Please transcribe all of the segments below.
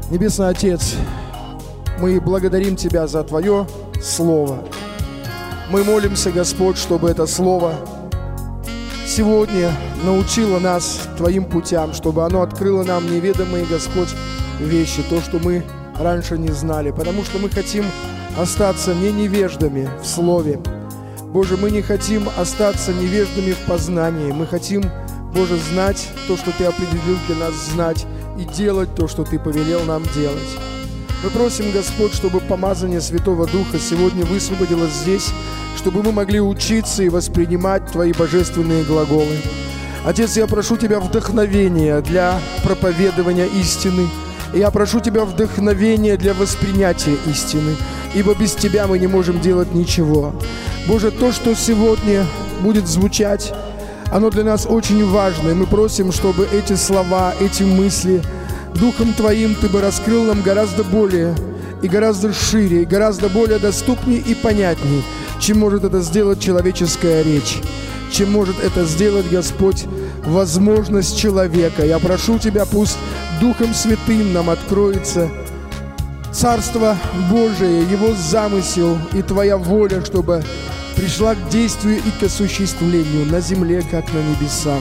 Небесный Отец, мы благодарим Тебя за Твое Слово. Мы молимся, Господь, чтобы это Слово сегодня научило нас Твоим путям, чтобы оно открыло нам неведомые, Господь, вещи, то, что мы раньше не знали, потому что мы хотим остаться не невеждами в Слове. Боже, мы не хотим остаться невеждами в познании. Мы хотим, Боже, знать то, что Ты определил для нас знать, и делать то, что Ты повелел нам делать. Мы просим, Господь, чтобы помазание Святого Духа сегодня высвободилось здесь, чтобы мы могли учиться и воспринимать Твои божественные глаголы. Отец, я прошу Тебя вдохновения для проповедования истины. Я прошу Тебя вдохновения для воспринятия истины, ибо без Тебя мы не можем делать ничего. Боже, то, что сегодня будет звучать, оно для нас очень важно, и мы просим, чтобы эти слова, эти мысли Духом Твоим Ты бы раскрыл нам гораздо более и гораздо шире, и гораздо более доступнее и понятнее, чем может это сделать человеческая речь, чем может это сделать, Господь, возможность человека. Я прошу Тебя, пусть Духом Святым нам откроется Царство Божие, Его замысел и Твоя воля, чтобы пришла к действию и к осуществлению на земле, как на небесах.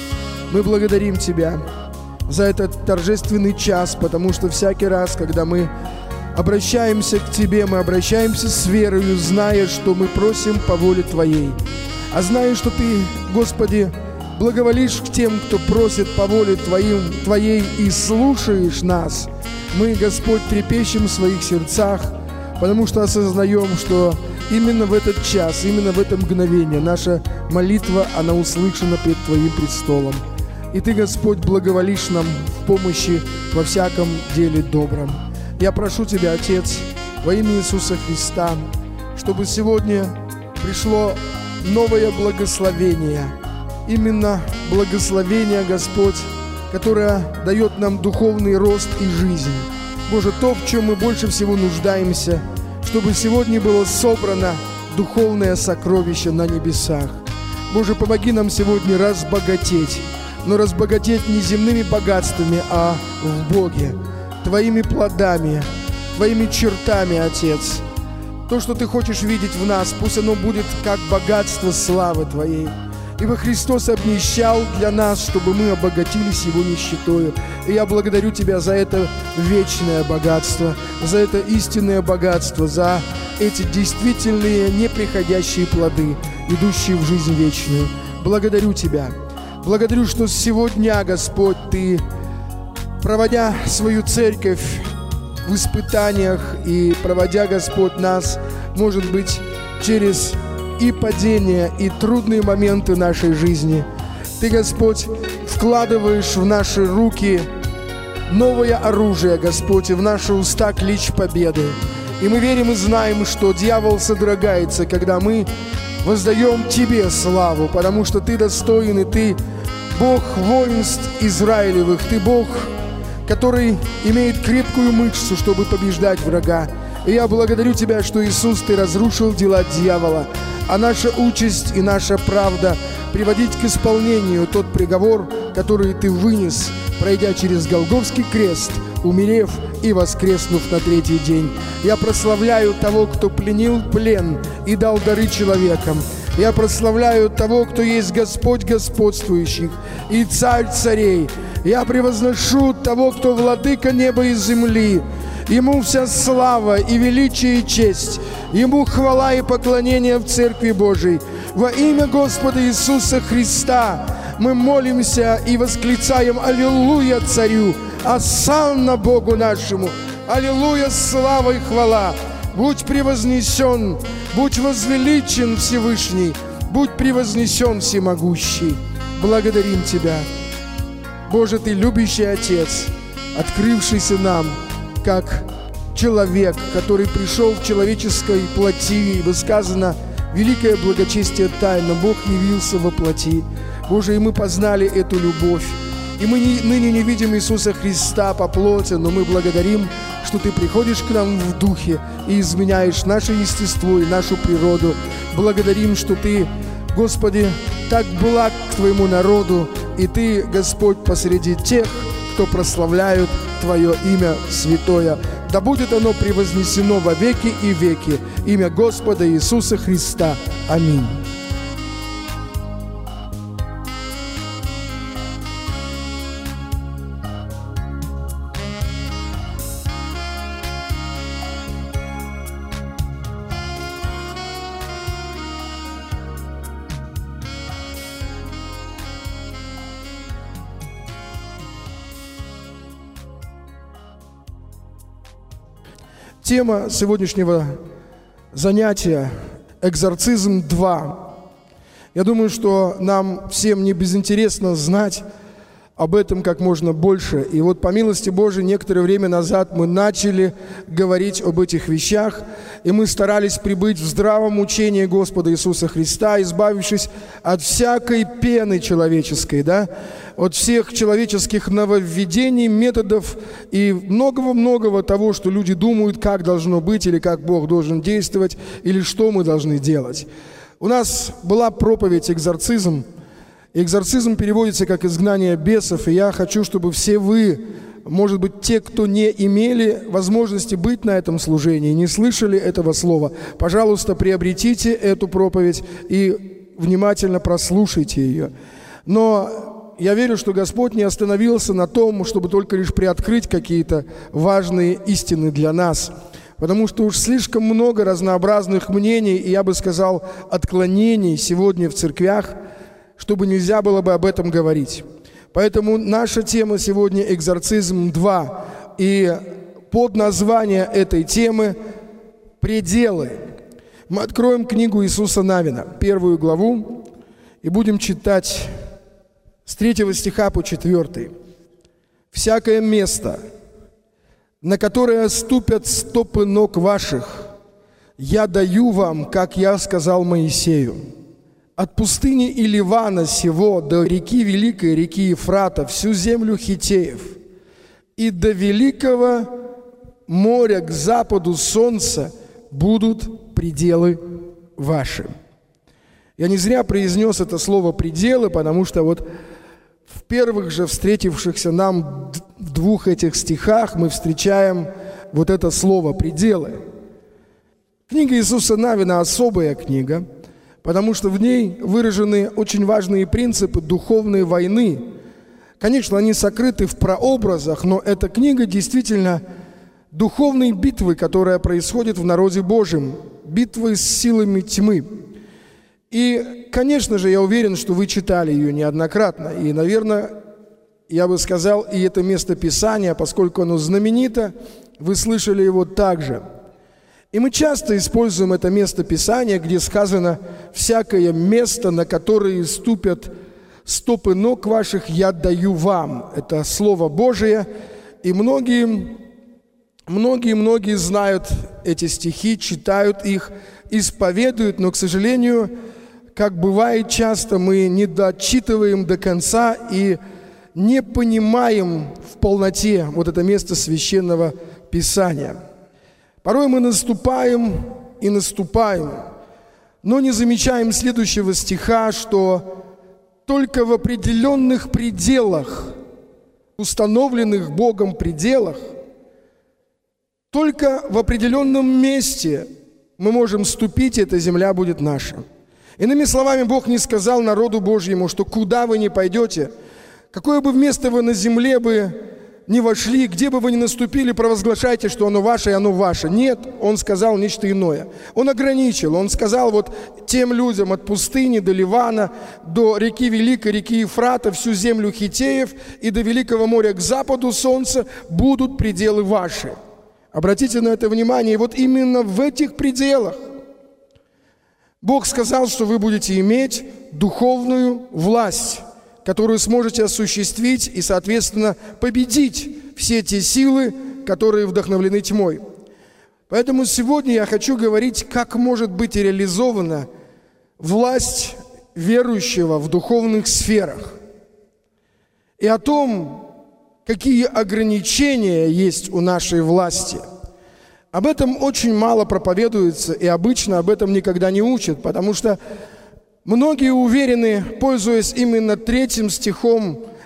Мы благодарим Тебя за этот торжественный час, потому что всякий раз, когда мы обращаемся к Тебе, мы обращаемся с верою, зная, что мы просим по воле Твоей. А зная, что Ты, Господи, благоволишь к тем, кто просит по воле Твоей и слушаешь нас, мы, Господь, трепещем в своих сердцах, потому что осознаем, что именно в этот час, именно в это мгновение наша молитва, она услышана пред Твоим престолом. И Ты, Господь, благоволишь нам в помощи во всяком деле добром. Я прошу Тебя, Отец, во имя Иисуса Христа, чтобы сегодня пришло новое благословение. Именно благословение, Господь, которое дает нам духовный рост и жизнь. Боже, то, в чем мы больше всего нуждаемся, чтобы сегодня было собрано духовное сокровище на небесах. Боже, помоги нам сегодня разбогатеть, но разбогатеть не земными богатствами, а в Боге, Твоими плодами, Твоими чертами, Отец. То, что Ты хочешь видеть в нас, пусть оно будет как богатство славы Твоей. Ибо Христос обнищал для нас, чтобы мы обогатились Его нищетою. И я благодарю Тебя за это вечное богатство, за это истинное богатство, за эти действительные неприходящие плоды, идущие в жизнь вечную. Благодарю Тебя. Благодарю, что сегодня, Господь, Ты, проводя свою церковь в испытаниях и проводя, Господь, нас, может быть, через и падения, и трудные моменты нашей жизни, Ты, Господь, вкладываешь в наши руки новое оружие, Господь, и в наши уста клич победы. И мы верим и знаем, что дьявол содрогается, когда мы воздаем Тебе славу, потому что Ты достоин, и Ты Бог воинств Израилевых, Ты Бог, который имеет крепкую мышцу, чтобы побеждать врага. И я благодарю Тебя, что, Иисус, Ты разрушил дела дьявола, а наша участь и наша правда приводить к исполнению тот приговор, который Ты вынес, пройдя через Голгофский крест, умерев и воскреснув на третий день. Я прославляю того, кто пленил плен и дал дары человекам. Я прославляю того, кто есть Господь господствующих и Царь царей. Я превозношу того, кто владыка неба и земли. Ему вся слава и величие и честь. Ему хвала и поклонение в Церкви Божией. Во имя Господа Иисуса Христа мы молимся и восклицаем: Аллилуйя Царю, Осанна Богу нашему, Аллилуйя, слава и хвала. Будь превознесен, будь возвеличен Всевышний, будь превознесен Всемогущий. Благодарим Тебя. Боже, Ты любящий Отец, открывшийся нам как человек, который пришел в человеческой плоти, ибо сказано: великое благочестие тайна, Бог явился во плоти. Боже, и мы познали эту любовь. И мы ныне не видим Иисуса Христа по плоти, но мы благодарим, что Ты приходишь к нам в духе и изменяешь наше естество и нашу природу. Благодарим, что Ты, Господи, так благ к Твоему народу, и Ты, Господь, посреди тех, кто прославляют Твое имя святое. Да будет оно превознесено во веки и веки. Имя Господа Иисуса Христа. Аминь. Тема сегодняшнего занятия – экзорцизм 2. Я думаю, что нам всем не безинтересно знать об этом как можно больше. И вот по милости Божией некоторое время назад мы начали говорить об этих вещах, и мы старались пребыть в здравом учении Господа Иисуса Христа, избавившись от всякой пены человеческой, от всех человеческих нововведений, методов и многого-многого того, что люди думают, как должно быть, или как Бог должен действовать, или что мы должны делать. У нас была проповедь «Экзорцизм». Экзорцизм переводится как «изгнание бесов», и я хочу, чтобы все вы, может быть, те, кто не имели возможности быть на этом служении, не слышали этого слова, пожалуйста, приобретите эту проповедь и внимательно прослушайте ее. Но я верю, что Господь не остановился на том, чтобы только лишь приоткрыть какие-то важные истины для нас, потому что уж слишком много разнообразных мнений, и я бы сказал, отклонений сегодня в церквях, чтобы нельзя было бы об этом говорить. Поэтому наша тема сегодня – «Экзорцизм 2». И подназвание этой темы – «Пределы». Мы откроем книгу Иисуса Навина, 1 главу, и будем читать с 3 стиха по 4. «Всякое место, на которое ступят стопы ног ваших, я даю вам, как я сказал Моисею. От пустыни и Ливана сего до реки Великой, реки Ефрата, всю землю хиттеев, и до великого моря к западу солнца будут пределы ваши». Я не зря произнес это слово «пределы», потому что вот в первых же встретившихся нам в двух этих стихах мы встречаем вот это слово «пределы». Книга Иисуса Навина – особая книга, потому что в ней выражены очень важные принципы духовной войны. Конечно, они сокрыты в прообразах, но эта книга действительно духовной битвы, которая происходит в народе Божьем, битвы с силами тьмы. И, конечно же, я уверен, что вы читали ее неоднократно. И, наверное, я бы сказал, и это место Писания, поскольку оно знаменито, вы слышали его также. И мы часто используем это место Писания, где сказано «всякое место, на которое ступят стопы ног ваших, я даю вам». Это Слово Божие, и многие знают эти стихи, читают их, исповедуют, но, к сожалению, как бывает часто, мы не дочитываем до конца и не понимаем в полноте вот это место Священного Писания. Порой мы наступаем, но не замечаем следующего стиха, что только в определенных пределах, установленных Богом пределах, только в определенном месте мы можем ступить, и эта земля будет наша. Иными словами, Бог не сказал народу Божьему, что куда вы ни пойдете, какое бы место вы на земле бы не вошли, где бы вы ни наступили, провозглашайте, что оно ваше, и оно ваше. Нет, Он сказал нечто иное. Он ограничил, Он сказал вот тем людям от пустыни до Ливана, до реки Великой, реки Ефрата, всю землю хиттеев и до великого моря к западу солнца будут пределы ваши. Обратите на это внимание. И вот именно в этих пределах Бог сказал, что вы будете иметь духовную власть, которую сможете осуществить и, соответственно, победить все те силы, которые вдохновлены тьмой. Поэтому сегодня я хочу говорить, как может быть реализована власть верующего в духовных сферах, и о том, какие ограничения есть у нашей власти. Об этом очень мало проповедуется, и обычно об этом никогда не учат, потому что многие уверены, пользуясь именно 3 стихом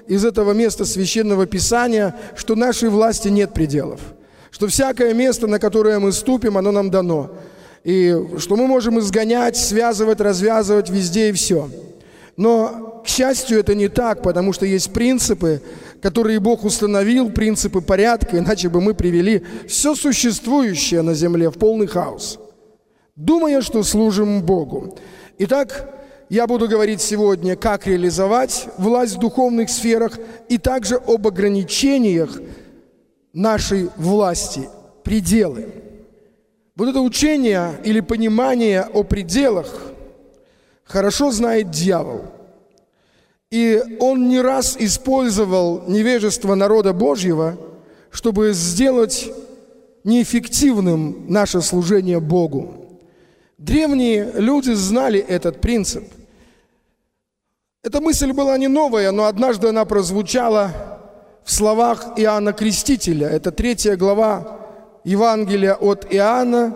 из этого места Священного Писания, что нашей власти нет пределов, что всякое место, на которое мы ступим, оно нам дано, и что мы можем изгонять, связывать, развязывать везде и все. Но, к счастью, это не так, потому что есть принципы, которые Бог установил, принципы порядка, иначе бы мы привели все существующее на земле в полный хаос, думая, что служим Богу. Итак, я буду говорить сегодня, как реализовать власть в духовных сферах и также об ограничениях нашей власти, пределы. Вот это учение или понимание о пределах хорошо знает дьявол. И он не раз использовал невежество народа Божьего, чтобы сделать неэффективным наше служение Богу. Древние люди знали этот принцип. Эта мысль была не новая, но однажды она прозвучала в словах Иоанна Крестителя. Это 3 глава Евангелия от Иоанна,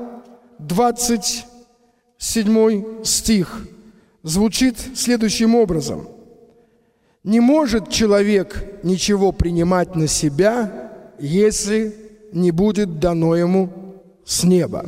27 стих. Звучит следующим образом. «Не может человек ничего принимать на себя, если не будет дано ему с неба».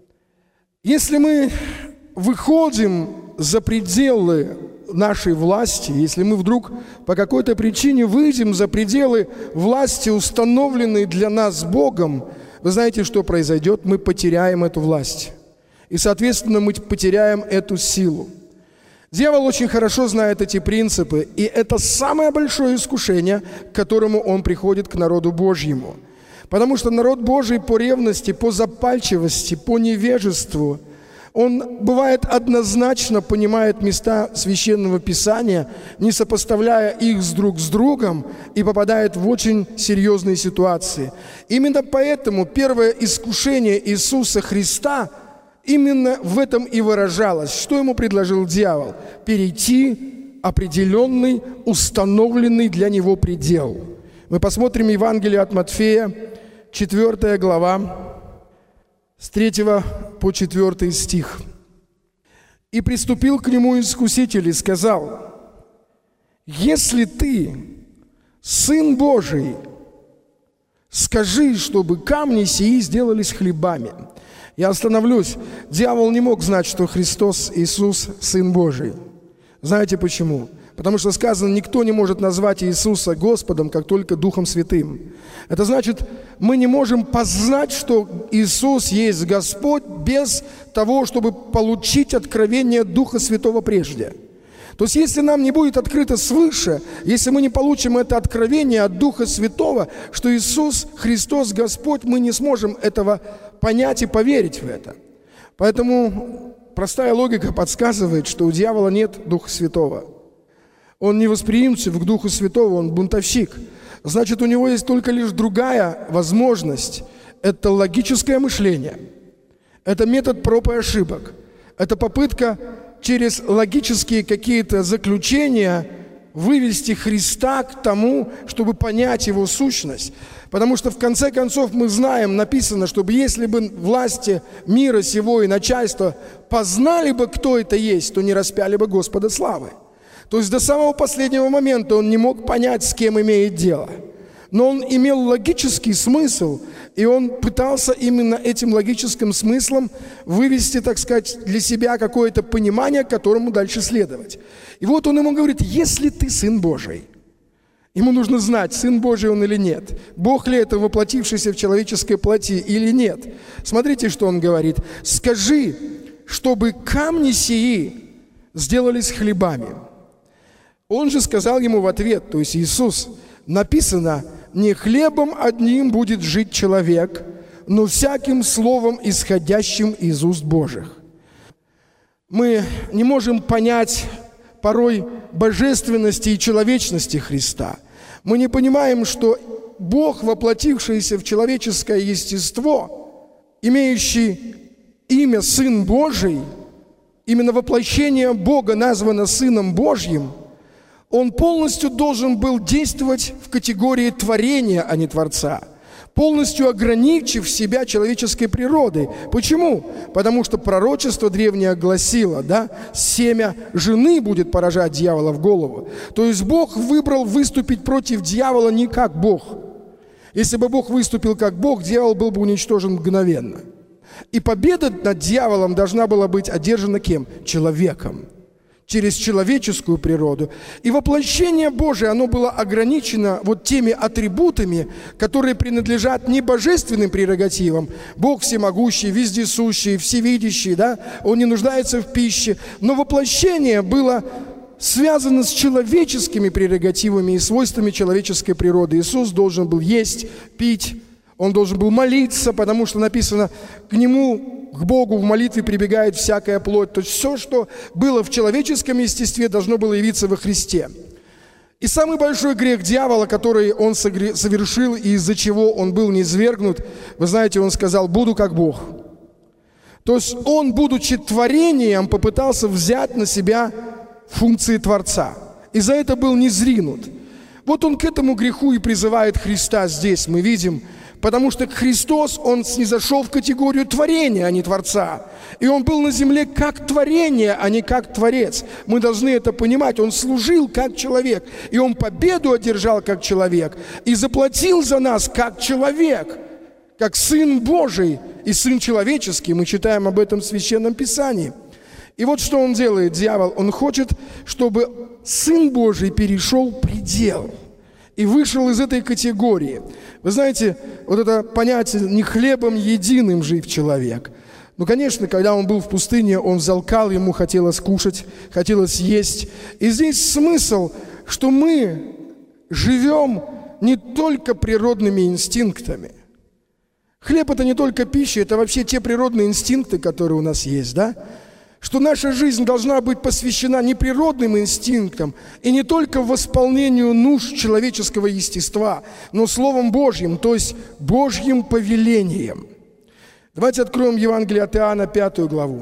Если мы выходим за пределы нашей власти, если мы вдруг по какой-то причине выйдем за пределы власти, установленной для нас Богом, вы знаете, что произойдет? Мы потеряем эту власть. И, соответственно, мы потеряем эту силу. Дьявол очень хорошо знает эти принципы, и это самое большое искушение, к которому он приходит к народу Божьему. Потому что народ Божий по ревности, по запальчивости, по невежеству, он, бывает, однозначно понимает места Священного Писания, не сопоставляя их друг с другом, и попадает в очень серьезные ситуации. Именно поэтому первое искушение Иисуса Христа именно в этом и выражалось. Что ему предложил дьявол? Перейти определенный, установленный для него предел. Мы посмотрим Евангелие от Матфея, 4 глава, с 3 по 4 стих. «И приступил к нему искуситель и сказал: если ты Сын Божий, скажи, чтобы камни сии сделались хлебами». Я остановлюсь. Дьявол не мог знать, что Христос, Иисус, Сын Божий. Знаете почему? Потому что сказано, никто не может назвать Иисуса Господом, как только Духом Святым. Это значит, мы не можем познать, что Иисус есть Господь, без того, чтобы получить откровение Духа Святого прежде. То есть, если нам не будет открыто свыше, если мы не получим это откровение от Духа Святого, что Иисус Христос Господь, мы не сможем этого понять и поверить в это. Поэтому простая логика подсказывает, что у дьявола нет Духа Святого. Он не восприимчив к Духу Святого, он бунтовщик. Значит, у него есть только лишь другая возможность. Это логическое мышление. Это метод проб и ошибок. Это попытка через логические какие-то заключения вывести Христа к тому, чтобы понять Его сущность. Потому что в конце концов мы знаем, написано, чтобы если бы власти мира сего и начальства познали бы, кто это есть, то не распяли бы Господа славы. То есть до самого последнего момента он не мог понять, с кем имеет дело. Но он имел логический смысл, и он пытался именно этим логическим смыслом вывести, так сказать, для себя какое-то понимание, к которому дальше следовать. И вот он ему говорит: если ты Сын Божий. Ему нужно знать, Сын Божий он или нет. Бог ли это, воплотившийся в человеческой плоти, или нет. Смотрите, что он говорит. «Скажи, чтобы камни сии сделались хлебами». Он же сказал ему в ответ, то есть Иисус, написано: «Не хлебом одним будет жить человек, но всяким словом, исходящим из уст Божьих». Мы не можем понять порой божественности и человечности Христа. Мы не понимаем, что Бог, воплотившийся в человеческое естество, имеющий имя Сын Божий, именно воплощение Бога названо Сыном Божьим, Он полностью должен был действовать в категории творения, а не Творца. полностью ограничив себя человеческой природой. Почему? Потому что пророчество древнее гласило, да, семя жены будет поражать дьявола в голову. То есть Бог выбрал выступить против дьявола не как Бог. Если бы Бог выступил как Бог, дьявол был бы уничтожен мгновенно. И победа над дьяволом должна была быть одержана кем? Человеком. Через человеческую природу. И воплощение Божие, оно было ограничено вот теми атрибутами, которые принадлежат не божественным прерогативам. Бог всемогущий, вездесущий, всевидящий, да? Он не нуждается в пище. Но воплощение было связано с человеческими прерогативами и свойствами человеческой природы. Иисус должен был есть, пить, Он должен был молиться, потому что написано, к Нему, к Богу в молитве прибегает всякая плоть. То есть все, что было в человеческом естестве, должно было явиться во Христе. И самый большой грех дьявола, который он совершил и из-за чего он был низвергнут, вы знаете, он сказал: «Буду как Бог». То есть он, будучи творением, попытался взять на себя функции Творца. И за это был низвергнут. Вот он к этому греху и призывает Христа здесь, мы видим. Потому что Христос, Он снизошел в категорию творения, а не Творца. И Он был на земле как творение, а не как Творец. Мы должны это понимать. Он служил как человек. И Он победу одержал как человек. И заплатил за нас как человек. Как Сын Божий и Сын человеческий. Мы читаем об этом в Священном Писании. И вот что он делает, дьявол. Он хочет, чтобы Сын Божий перешел предел. И вышел из этой категории. Вы знаете, вот это понятие «не хлебом единым жив человек». Ну, конечно, когда он был в пустыне, он взалкал, ему хотелось кушать, хотелось есть. И здесь смысл, что мы живем не только природными инстинктами. Хлеб – это не только пища, это вообще те природные инстинкты, которые у нас есть, да? Что наша жизнь должна быть посвящена не природным инстинктам и не только восполнению нужд человеческого естества, но Словом Божьим, то есть Божьим повелением. Давайте откроем Евангелие от Иоанна, 5 главу,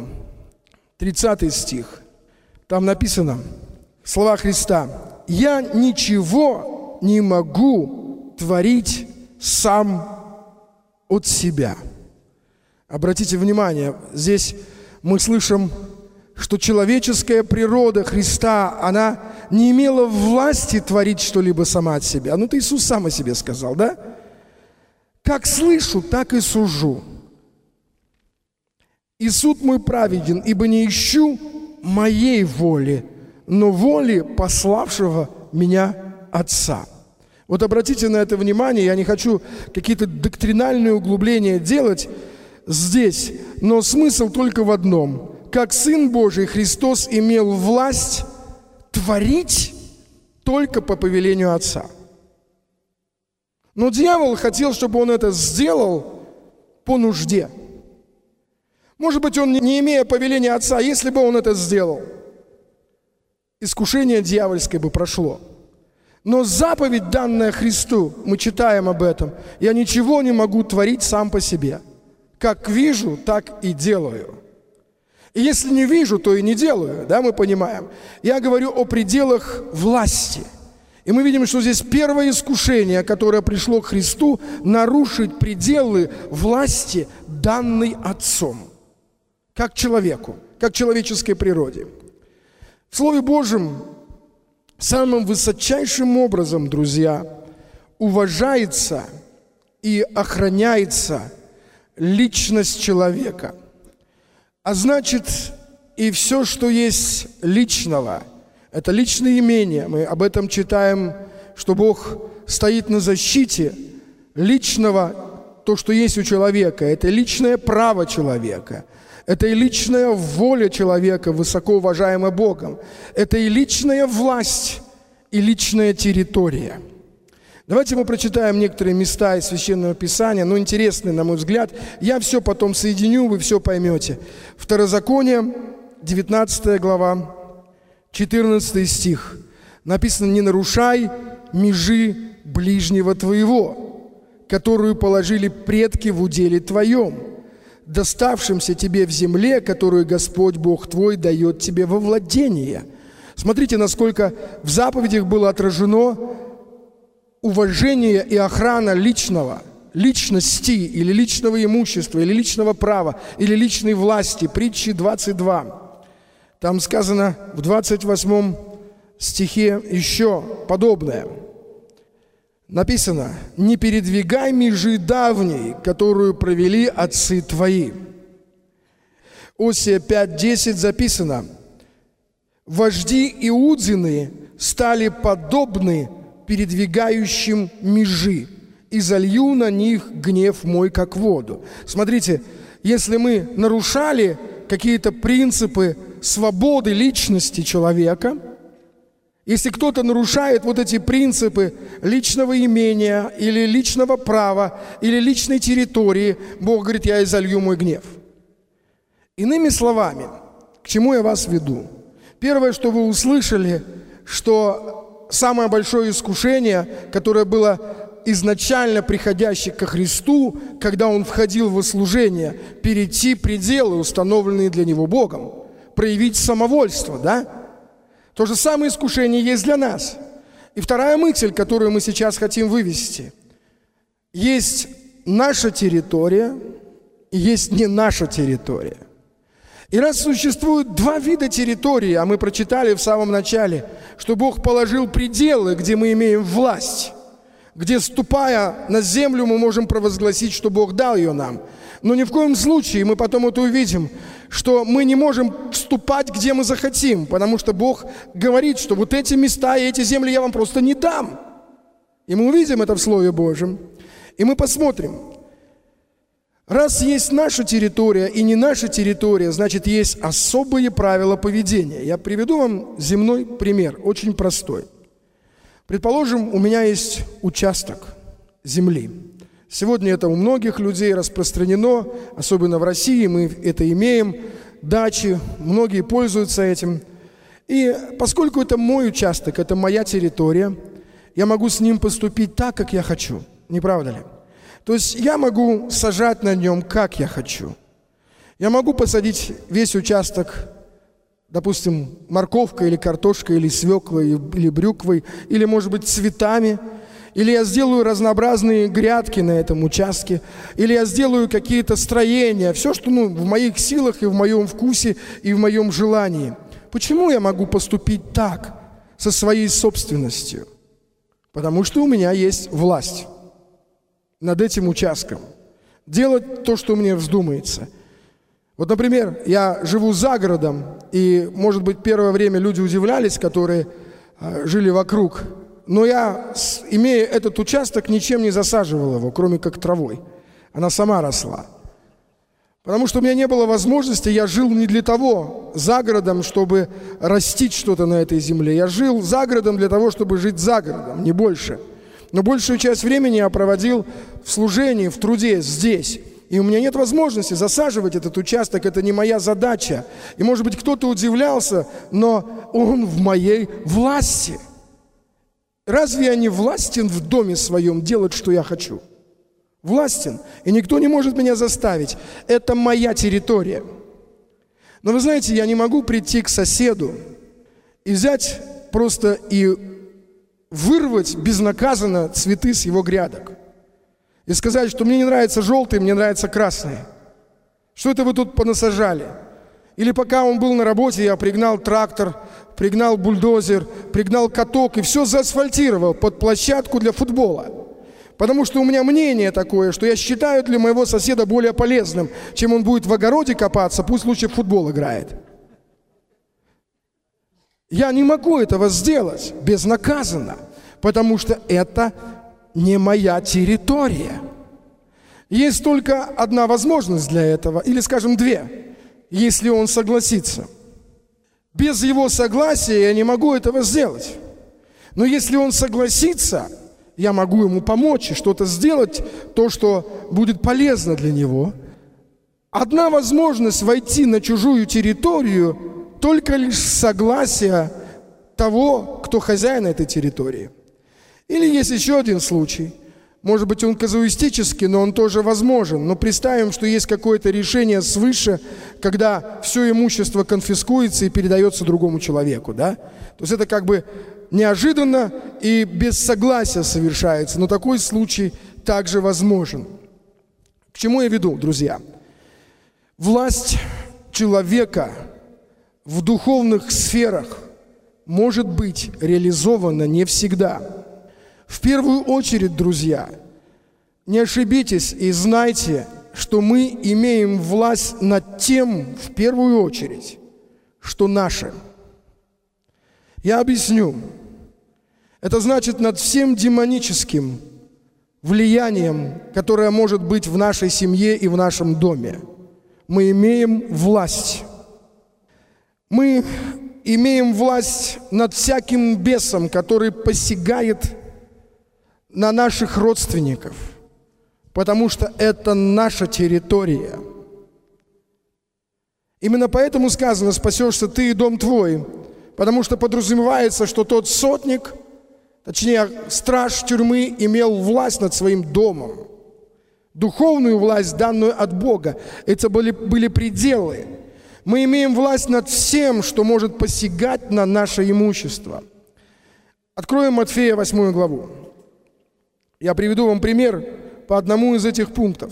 30 стих. Там написано, слова Христа: «Я ничего не могу творить сам от себя». Обратите внимание, здесь мы слышим, что человеческая природа Христа, она не имела власти творить что-либо сама от себя. Ну, это Иисус сам о себе сказал, да? «Как слышу, так и сужу. И суд мой праведен, ибо не ищу моей воли, но воли пославшего меня Отца». Вот обратите на это внимание, я не хочу какие-то доктринальные углубления делать здесь, но смысл только в одном. Как Сын Божий, Христос имел власть творить только по повелению Отца. Но дьявол хотел, чтобы он это сделал по нужде. Может быть, он, не имея повеления Отца, если бы он это сделал, искушение дьявольское бы прошло. Но заповедь, данная Христу, мы читаем об этом: «Я ничего не могу творить сам по себе. Как вижу, так и делаю». И если не вижу, то и не делаю, да, мы понимаем. Я говорю о пределах власти. И мы видим, что здесь первое искушение, которое пришло к Христу, нарушить пределы власти, данной Отцом, как человеку, как человеческой природе. В Слове Божьем самым высочайшим образом, друзья, уважается и охраняется личность человека. А значит, и все, что есть личного, это личное имение. Мы об этом читаем, что Бог стоит на защите личного, то, что есть у человека. Это личное право человека. Это и личная воля человека, высоко уважаемая Богом. Это и личная власть, и личная территория. Давайте мы прочитаем некоторые места из Священного Писания, но интересные, на мой взгляд. Я все потом соединю, вы все поймете. Второзаконие, 19 глава, 14 стих. Написано: «Не нарушай межи ближнего твоего, которую положили предки в уделе твоем, доставшимся тебе в земле, которую Господь Бог твой дает тебе во владение». Смотрите, насколько в заповедях было отражено уважение и охрана личного личности или личного имущества, или личного права, или личной власти. Притчи 22. Там сказано в 28 стихе еще подобное. Написано: «Не передвигай межи давней, которую провели отцы твои». Осия 5:10 записано: «Вожди Иудины стали подобны передвигающим межи, и залью на них гнев мой, как воду». Смотрите, если мы нарушали какие-то принципы свободы личности человека, если кто-то нарушает вот эти принципы личного имения или личного права или личной территории, Бог говорит: я изолью мой гнев. Иными словами, к чему я вас веду? Первое, что вы услышали, что самое большое искушение, которое было изначально приходящее ко Христу, когда Он входил во служение, перейти пределы, установленные для Него Богом, проявить самовольство, да? То же самое искушение есть для нас. И вторая мысль, которую мы сейчас хотим вывести. Есть наша территория и есть не наша территория. И раз существует два вида территории, а мы прочитали в самом начале, что Бог положил пределы, где мы имеем власть, где, ступая на землю, мы можем провозгласить, что Бог дал ее нам. Но ни в коем случае, мы потом это увидим, что мы не можем вступать, где мы захотим, потому что Бог говорит, что вот эти места и эти земли я вам просто не дам. И мы увидим это в Слове Божьем, и мы посмотрим. Раз есть наша территория и не наша территория, значит, есть особые правила поведения. Я приведу вам земной пример, очень простой. Предположим, у меня есть участок земли. Сегодня это у многих людей распространено, особенно в России, мы это имеем, дачи, многие пользуются этим. И поскольку это мой участок, это моя территория, я могу с ним поступить так, как я хочу, не правда ли? То есть я могу сажать на нем, как я хочу. Я могу посадить весь участок, допустим, морковкой или картошкой, или свеклой, или брюквой, или, может быть, цветами. Или я сделаю разнообразные грядки на этом участке. Или я сделаю какие-то строения. Все, что в моих силах и в моем вкусе и в моем желании. Почему я могу поступить так со своей собственностью? Потому что у меня есть власть над этим участком. Делать то, что мне вздумается. Вот, например, я живу за городом, и, может быть, первое время люди удивлялись, которые жили вокруг. Но я, имея этот участок, ничем не засаживал его, кроме как травой. Она сама росла. Потому что у меня не было возможности, я жил не для того за городом, чтобы растить что-то на этой земле. Я жил за городом для того, чтобы жить за городом, не больше. Но большую часть времени я проводил в служении, в труде здесь. И у меня нет возможности засаживать этот участок, это не моя задача. И, может быть, кто-то удивлялся, но он в моей власти. Разве я не властен в доме своем делать, что я хочу? Властен. И никто не может меня заставить. Это моя территория. Но вы знаете, я не могу прийти к соседу и взять просто и вырвать безнаказанно цветы с его грядок. И сказать, что мне не нравятся желтые, мне нравятся красные. Что это вы тут понасажали? Или пока он был на работе, я пригнал трактор, пригнал бульдозер, пригнал каток и все заасфальтировал под площадку для футбола. Потому что у меня мнение такое, что я считаю для моего соседа более полезным, чем он будет в огороде копаться, пусть лучше в футбол играет. Я не могу этого сделать безнаказанно, потому что это не моя территория. Есть только одна возможность для этого, или, скажем, две, если он согласится. Без его согласия я не могу этого сделать. Но если он согласится, я могу ему помочь и что-то сделать, то, что будет полезно для него. Одна возможность войти на чужую территорию только лишь согласие того, кто хозяин этой территории. Или есть еще один случай. Может быть, он казуистический, но он тоже возможен. Но представим, что есть какое-то решение свыше, когда все имущество конфискуется и передается другому человеку, да? То есть это как бы неожиданно и без согласия совершается. Но такой случай также возможен. К чему я веду, друзья? Власть человека в духовных сферах может быть реализована не всегда. В первую очередь, друзья, не ошибитесь и знайте, что мы имеем власть над тем, в первую очередь, что наше. Я объясню. Это значит над всем демоническим влиянием, которое может быть в нашей семье и в нашем доме. Мы имеем власть. Мы имеем власть над всяким бесом, который посягает на наших родственников, потому что это наша территория. Именно поэтому сказано: спасешься ты и дом твой, потому что подразумевается, что тот сотник, точнее, страж тюрьмы, имел власть над своим домом. Духовную власть, данную от Бога. Это были пределы. Мы имеем власть над всем, что может посягать на наше имущество. Откроем Матфея 8 главу. Я приведу вам пример по одному из этих пунктов.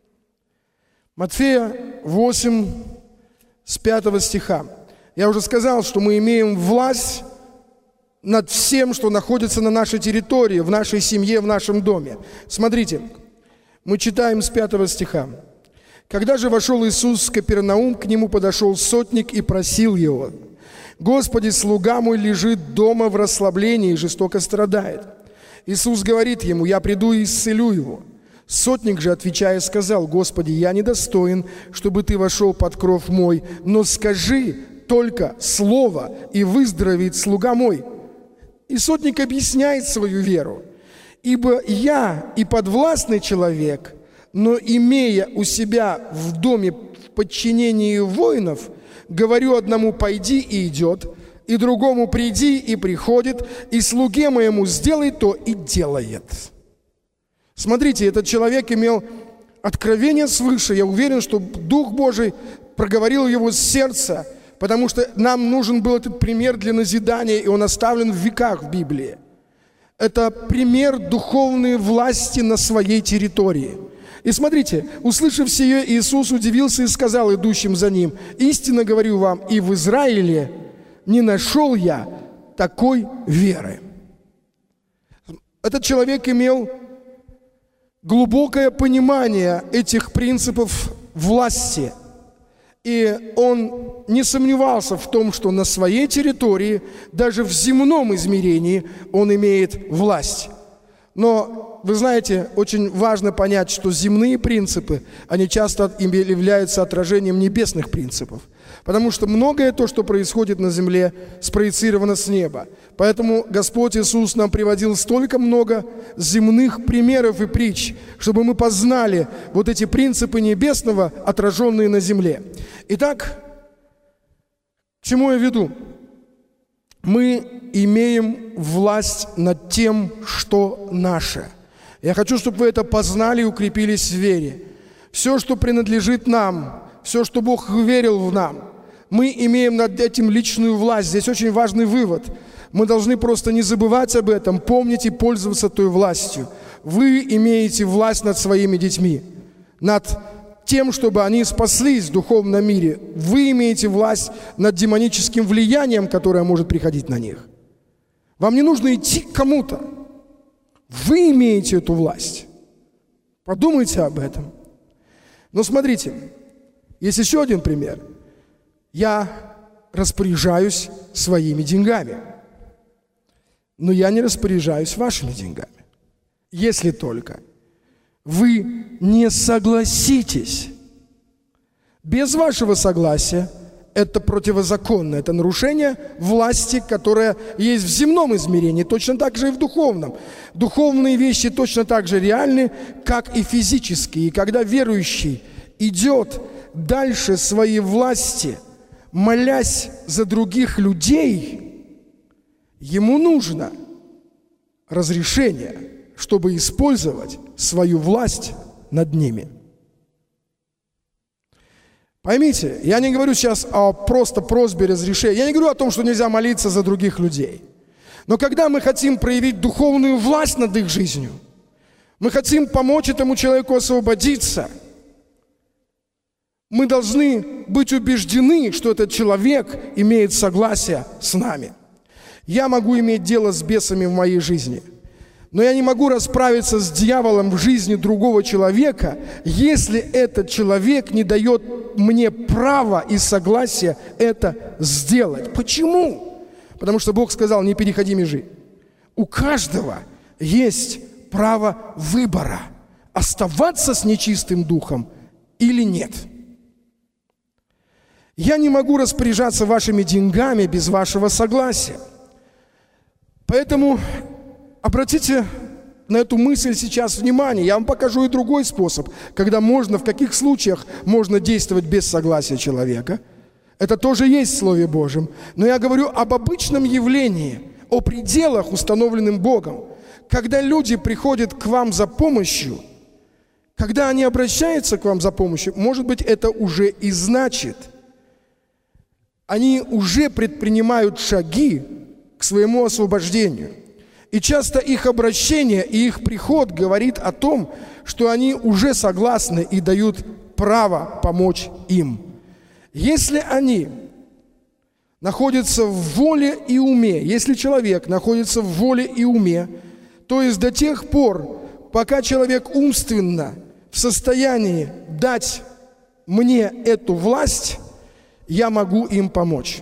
Матфея 8, с 5 стиха. Я уже сказал, что мы имеем власть над всем, что находится на нашей территории, в нашей семье, в нашем доме. Смотрите, мы читаем с 5 стиха. «Когда же вошел Иисус в Капернаум, к нему подошел сотник и просил его: „Господи, слуга мой лежит дома в расслаблении и жестоко страдает“. Иисус говорит ему: „Я приду и исцелю его“. Сотник же, отвечая, сказал: „Господи, я недостоин, чтобы ты вошел под кров мой, но скажи только слово, и выздоровеет слуга мой“. И сотник объясняет свою веру: „Ибо я и подвластный человек, но имея у себя в доме в подчинении воинов, говорю одному: пойди, и идет, и другому: приди, и приходит, и слуге моему: сделай то, и делает“». Смотрите, этот человек имел откровение свыше. Я уверен, что Дух Божий проговорил его с сердца, потому что нам нужен был этот пример для назидания, и он оставлен в веках в Библии. Это пример духовной власти на своей территории. И смотрите, услышав сие, Иисус удивился и сказал идущим за ним: «Истинно говорю вам, и в Израиле не нашел я такой веры». Этот человек имел глубокое понимание этих принципов власти. И он не сомневался в том, что на своей территории, даже в земном измерении, он имеет власть. Но, вы знаете, очень важно понять, что земные принципы, они часто являются отражением небесных принципов. Потому что многое то, что происходит на земле, спроецировано с неба. Поэтому Господь Иисус нам приводил столько много земных примеров и притч, чтобы мы познали вот эти принципы небесного, отраженные на земле. Итак, к чему я веду? Мы имеем власть над тем, что наше. Я хочу, чтобы вы это познали и укрепились в вере. Все, что принадлежит нам, все, что Бог верил в нам, мы имеем над этим личную власть. Здесь очень важный вывод. Мы должны просто не забывать об этом, помнить и пользоваться той властью. Вы имеете власть над своими детьми, над тем, чтобы они спаслись в духовном мире. Вы имеете власть над демоническим влиянием, которое может приходить на них. Вам не нужно идти к кому-то. Вы имеете эту власть. Подумайте об этом. Но смотрите, есть еще один пример. Я распоряжаюсь своими деньгами, но я не распоряжаюсь вашими деньгами. Если только вы не согласитесь. Без вашего согласия это противозаконно, это нарушение власти, которая есть в земном измерении, точно так же и в духовном. Духовные вещи точно так же реальны, как и физические. И когда верующий идет дальше своей власти, молясь за других людей, ему нужно разрешение, чтобы использовать свою власть над ними. Поймите, я не говорю сейчас о просто просьбе разрешения. Я не говорю о том, что нельзя молиться за других людей. Но когда мы хотим проявить духовную власть над их жизнью, Мы хотим помочь этому человеку освободиться. Мы должны быть убеждены, что этот человек имеет согласие с нами. Я могу иметь дело с бесами в моей жизни, но я не могу расправиться с дьяволом в жизни другого человека, если этот человек не дает мне права и согласия это сделать. Почему? Потому что Бог сказал: не переходи межи. У каждого есть право выбора, оставаться с нечистым духом или нет. Я не могу распоряжаться вашими деньгами без вашего согласия. Поэтому обратите на эту мысль сейчас внимание. Я вам покажу и другой способ, когда можно, в каких случаях можно действовать без согласия человека. Это тоже есть в Слове Божьем. Но я говорю об обычном явлении, о пределах, установленных Богом. Когда люди приходят к вам за помощью, когда они обращаются к вам за помощью, может быть, это уже и значит, они уже предпринимают шаги к своему освобождению. И часто их обращение и их приход говорит о том, что они уже согласны и дают право помочь им. Если они находятся в воле и уме, если человек находится в воле и уме, то есть до тех пор, пока человек умственно в состоянии дать мне эту власть, я могу им помочь.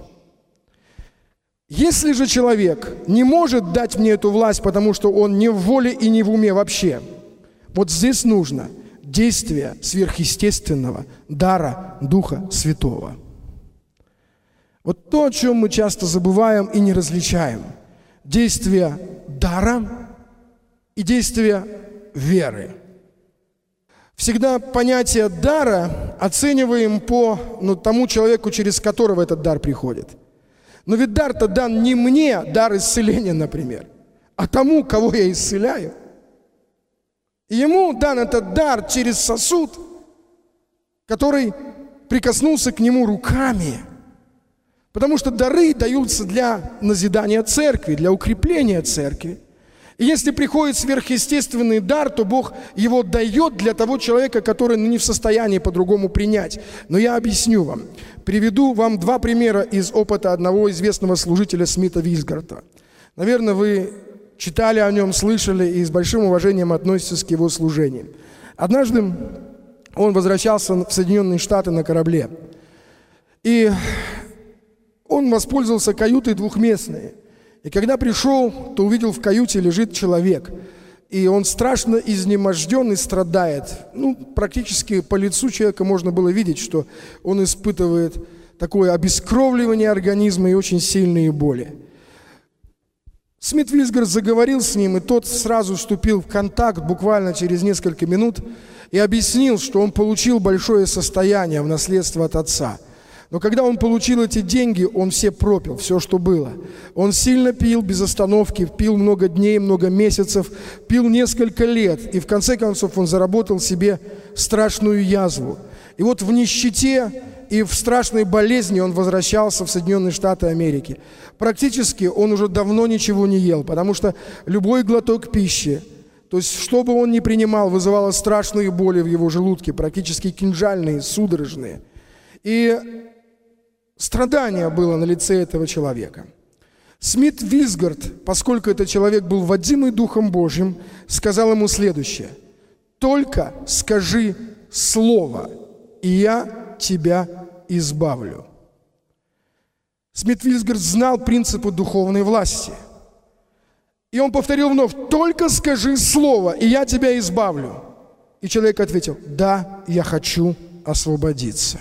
Если же человек не может дать мне эту власть, потому что он не в воле и не в уме вообще, вот здесь нужно действие сверхъестественного дара Духа Святого. Вот то, о чем мы часто забываем и не различаем. Действие дара и действие веры. Всегда понятие дара оцениваем по тому человеку, через которого этот дар приходит. Но ведь дар-то дан не мне, дар исцеления, например, а тому, кого я исцеляю. И ему дан этот дар через сосуд, который прикоснулся к нему руками. Потому что дары даются для назидания церкви, для укрепления церкви. И если приходит сверхъестественный дар, то Бог его дает для того человека, который не в состоянии по-другому принять. Но я объясню вам. Приведу вам два примера из опыта одного известного служителя Смита Вильсгарта. Наверное, вы читали о нем, слышали и с большим уважением относитесь к его служению. Однажды он возвращался в Соединенные Штаты на корабле. И он воспользовался каютой двухместной. И когда пришел, то увидел, в каюте лежит человек. И он страшно изнеможден и страдает. Практически по лицу человека можно было видеть, что он испытывает такое обескровливание организма и очень сильные боли. Смит Вильсгарт заговорил с ним, и тот сразу вступил в контакт буквально через несколько минут и объяснил, что он получил большое состояние в наследство от отца. Но когда он получил эти деньги, он все пропил, все, что было. Он сильно пил без остановки, пил много дней, много месяцев, пил несколько лет. И в конце концов он заработал себе страшную язву. И вот в нищете и в страшной болезни он возвращался в Соединенные Штаты Америки. Практически он уже давно ничего не ел, потому что любой глоток пищи, то есть что бы он ни принимал, вызывало страшные боли в его желудке, практически кинжальные, судорожные. И страдание было на лице этого человека. Смит Вильсгарт, поскольку этот человек был водимый Духом Божьим, сказал ему следующее: «Только скажи слово, и я тебя избавлю». Смит Вильсгарт знал принципы духовной власти. И он повторил вновь: «Только скажи слово, и я тебя избавлю». И человек ответил: «Да, я хочу освободиться».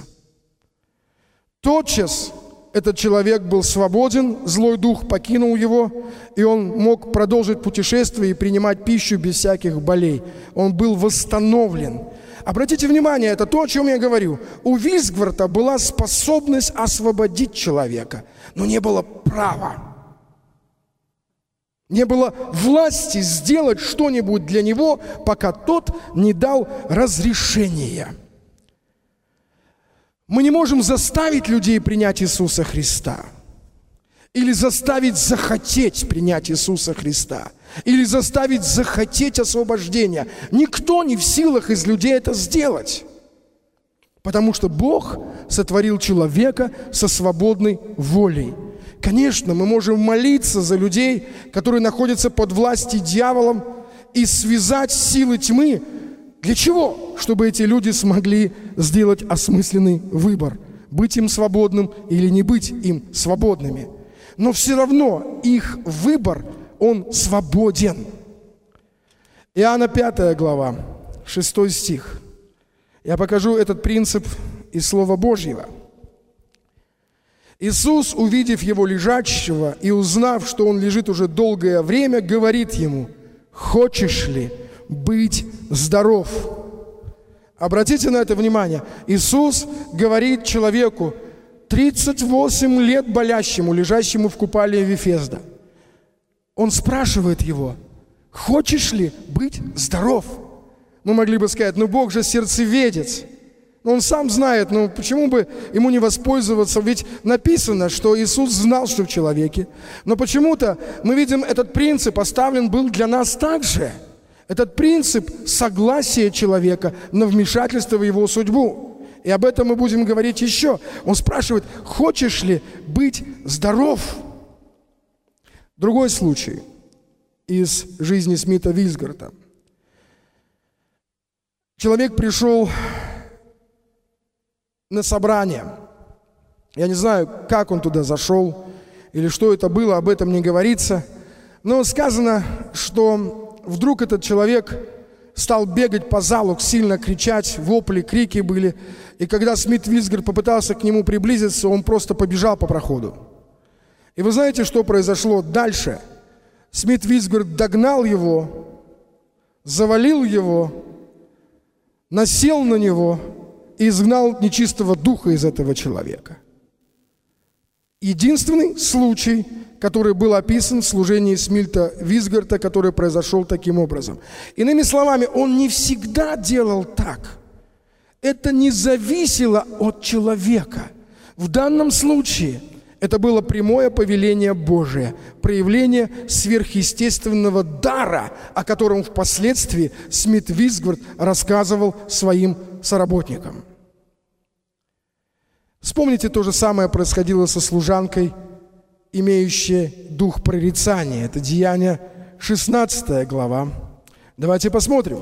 Тотчас этот человек был свободен, злой дух покинул его, и он мог продолжить путешествие и принимать пищу без всяких болей. Он был восстановлен. Обратите внимание, это то, о чем я говорю. У Вильсгарта была способность освободить человека, но не было права. Не было власти сделать что-нибудь для него, пока тот не дал разрешения. Мы не можем заставить людей принять Иисуса Христа. или заставить захотеть принять Иисуса Христа, или заставить захотеть освобождения. Никто не в силах из людей это сделать, потому что Бог сотворил человека со свободной волей. Конечно, мы можем молиться за людей, которые находятся под властью дьяволом, и связать силы тьмы. Для чего? Чтобы эти люди смогли сделать осмысленный выбор, быть им свободным или не быть им свободными. Но все равно их выбор, он свободен. Иоанна 5 глава, 6 стих. Я покажу этот принцип из Слова Божьего. Иисус, увидев его лежачего и узнав, что он лежит уже долгое время, говорит ему: «Хочешь ли быть здоров?» Обратите на это внимание. Иисус говорит человеку, 38 лет болящему, лежащему в купале Вифезда. Он спрашивает его: «Хочешь ли быть здоров?» Мы могли бы сказать: Бог же сердцеведец. Он сам знает, почему бы ему не воспользоваться? Ведь написано, что Иисус знал, что в человеке. Но почему-то мы видим, этот принцип оставлен был для нас также. Этот принцип согласия человека на вмешательство в его судьбу. И об этом мы будем говорить еще. Он спрашивает: «Хочешь ли быть здоров?» Другой случай из жизни Смита Визгарта. Человек пришел на собрание. Я не знаю, как он туда зашел или что это было, об этом не говорится. Но сказано, что вдруг этот человек стал бегать по залу, сильно кричать, вопли, крики были. И когда Смит Визгард попытался к нему приблизиться, он просто побежал по проходу. И вы знаете, что произошло дальше? Смит Визгард догнал его, завалил его, насел на него и изгнал нечистого духа из этого человека. Единственный случай, который был описан в служении Смита Визгарта, который произошел таким образом. Иными словами, он не всегда делал так. Это не зависело от человека. В данном случае это было прямое повеление Божие, проявление сверхъестественного дара, о котором впоследствии Смит Визгард рассказывал своим соработникам. Вспомните, то же самое происходило со служанкой, имеющей дух прорицания. Это Деяния 16 глава. Давайте посмотрим.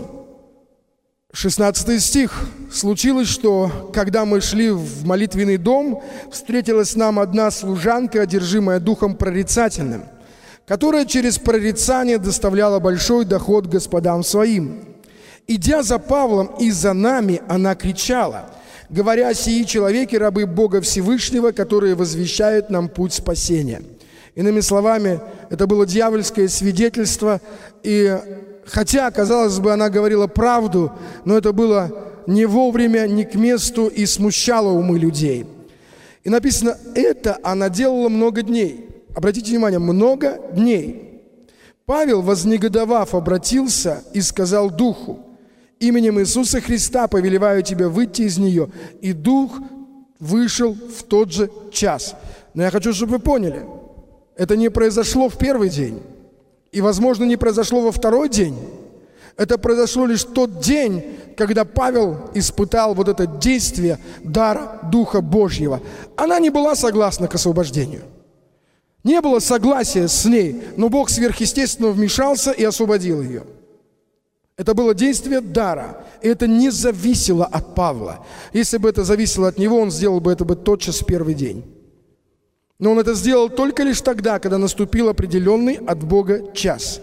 16 стих. «Случилось, что, когда мы шли в молитвенный дом, встретилась нам одна служанка, одержимая духом прорицательным, которая через прорицание доставляла большой доход господам своим. Идя за Павлом и за нами, она кричала, говоря: сии человеки, рабы Бога Всевышнего, которые возвещают нам путь спасения». Иными словами, это было дьявольское свидетельство, и хотя, казалось бы, она говорила правду, но это было не вовремя, не к месту и смущало умы людей. И написано, это она делала много дней. Обратите внимание, много дней. Павел, вознегодовав, обратился и сказал духу: «Именем Иисуса Христа повелеваю тебя выйти из нее». И дух вышел в тот же час. Но я хочу, чтобы вы поняли, это не произошло в первый день. И, возможно, не произошло во второй день. Это произошло лишь в тот день, когда Павел испытал вот это действие дара Духа Божьего. Она не была согласна к освобождению. Не было согласия с ней, но Бог сверхъестественно вмешался и освободил ее. Это было действие дара, и это не зависело от Павла. Если бы это зависело от него, он сделал бы это тотчас в первый день. Но он это сделал только лишь тогда, когда наступил определенный от Бога час.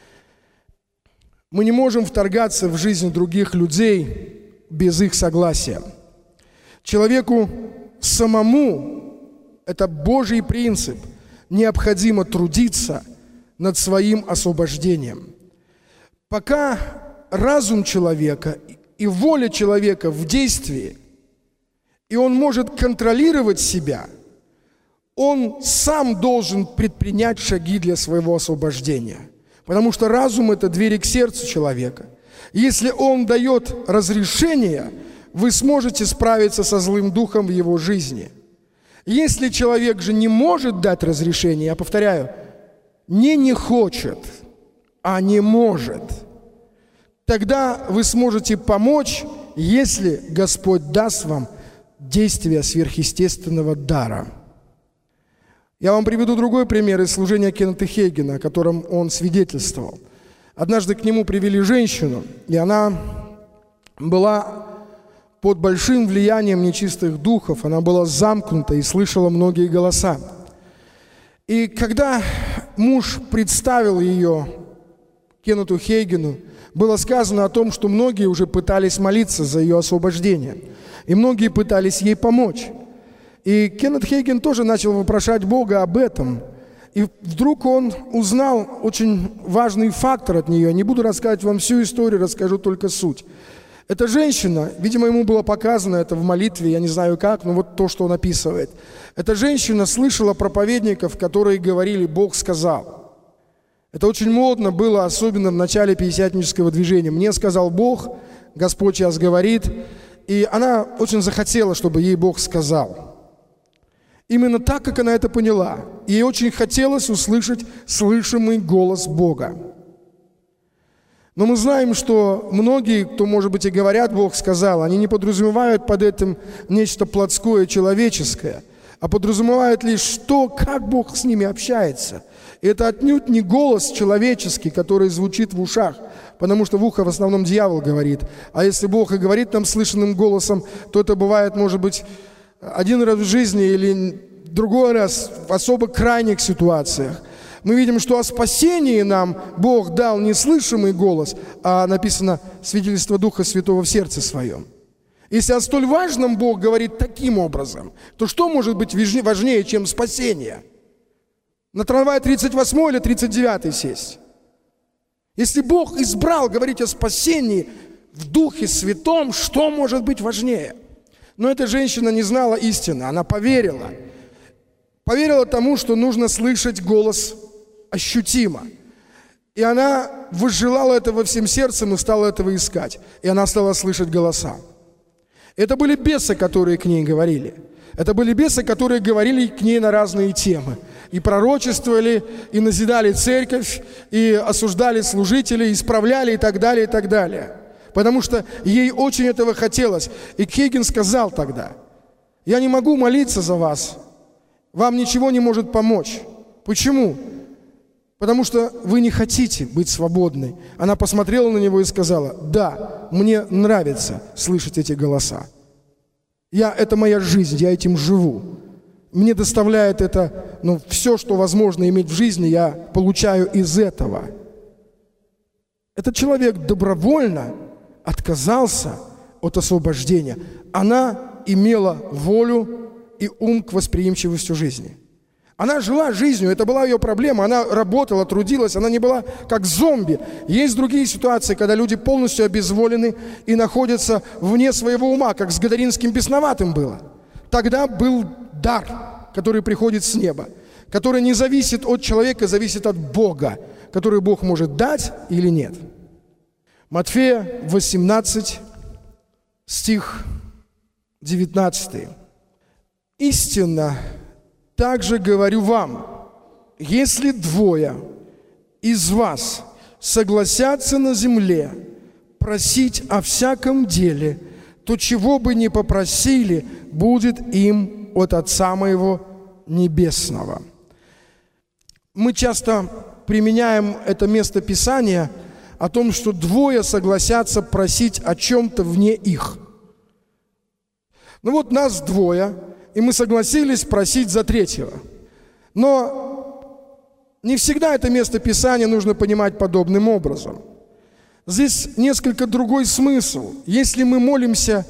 Мы не можем вторгаться в жизнь других людей без их согласия. Человеку самому, это Божий принцип, необходимо трудиться над своим освобождением. Пока разум человека и воля человека в действии, и он может контролировать себя, он сам должен предпринять шаги для своего освобождения. Потому что разум – это двери к сердцу человека. Если он дает разрешение, вы сможете справиться со злым духом в его жизни. Если человек же не может дать разрешение, я повторяю, не хочет, а не может, тогда вы сможете помочь, если Господь даст вам действие сверхъестественного дара. Я вам приведу другой пример из служения Кеннета Хейгена, о котором он свидетельствовал. Однажды к нему привели женщину, и она была под большим влиянием нечистых духов, она была замкнута и слышала многие голоса. И когда муж представил ее Кеннету Хейгену, было сказано о том, что многие уже пытались молиться за ее освобождение, и многие пытались ей помочь. И Кеннет Хейген тоже начал вопрошать Бога об этом. И вдруг он узнал очень важный фактор от нее. Не буду рассказывать вам всю историю, расскажу только суть. Эта женщина, видимо, ему было показано это в молитве, я не знаю как, но вот то, что он описывает. Эта женщина слышала проповедников, которые говорили «Бог сказал». Это очень модно было, особенно в начале пятидесятнического движения. «Мне сказал Бог, Господь сейчас говорит». И она очень захотела, чтобы ей Бог сказал. Именно так, как она это поняла. Ей очень хотелось услышать слышимый голос Бога. Но мы знаем, что многие, кто, может быть, и говорят, Бог сказал, они не подразумевают под этим нечто плотское, человеческое, а подразумевают лишь то, как Бог с ними общается. И это отнюдь не голос человеческий, который звучит в ушах, потому что в ухо в основном дьявол говорит. А если Бог и говорит нам слышанным голосом, то это бывает, может быть, один раз в жизни или другой раз в особо крайних ситуациях. Мы видим, что о спасении нам Бог дал не слышимый голос, а написано свидетельство Духа Святого в сердце своем. Если о столь важном Бог говорит таким образом, то что может быть важнее, чем спасение? На трамвай 38 или 39 сесть? Если Бог избрал говорить о спасении в Духе Святом, что может быть важнее? Но эта женщина не знала истины, она поверила. Поверила тому, что нужно слышать голос ощутимо. И она возжелала этого всем сердцем и стала этого искать. И она стала слышать голоса. Это были бесы, которые к ней говорили. Это были бесы, которые говорили к ней на разные темы. И пророчествовали, и назидали церковь, и осуждали служителей, исправляли и так далее, и так далее. Потому что ей очень этого хотелось. И Хейген сказал тогда: «Я не могу молиться за вас. Вам ничего не может помочь». Почему? Потому что вы не хотите быть свободной. Она посмотрела на него и сказала: «Да, мне нравится слышать эти голоса. Это моя жизнь, я этим живу. Мне доставляет это, все, что возможно иметь в жизни, я получаю из этого». Этот человек добровольно отказался от освобождения. Она имела волю и ум к восприимчивости жизни. Она жила жизнью, это была ее проблема. Она работала, трудилась, она не была как зомби. Есть другие ситуации, когда люди полностью обезволены и находятся вне своего ума, как с Гадаринским бесноватым было. Тогда был дар, который приходит с неба, который не зависит от человека, зависит от Бога, который Бог может дать или нет. Матфея 18, стих 19. «Истинно также говорю вам, если двое из вас согласятся на земле просить о всяком деле, то чего бы ни попросили, будет им от Отца моего Небесного». Мы часто применяем это место Писания о том, что двое согласятся просить о чем-то вне их. Нас двое, и мы согласились просить за третьего. Но не всегда это место Писания нужно понимать подобным образом. Здесь несколько другой смысл. Если мы молимся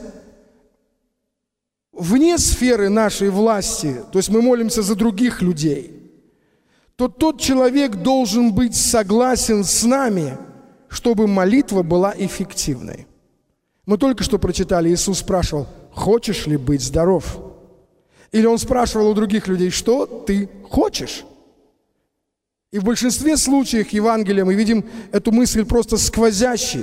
вне сферы нашей власти, то есть мы молимся за других людей, то тот человек должен быть согласен с нами, чтобы молитва была эффективной. Мы только что прочитали, Иисус спрашивал: «Хочешь ли быть здоров?» Или Он спрашивал у других людей: «Что ты хочешь?» И в большинстве случаев Евангелия мы видим эту мысль просто сквозящей.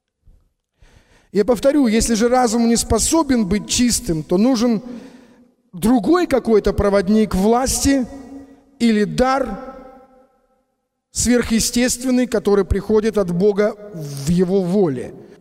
Я повторю, если же разум не способен быть чистым, то нужен другой какой-то проводник власти или дар сверхъестественный, который приходит от Бога в Его воле.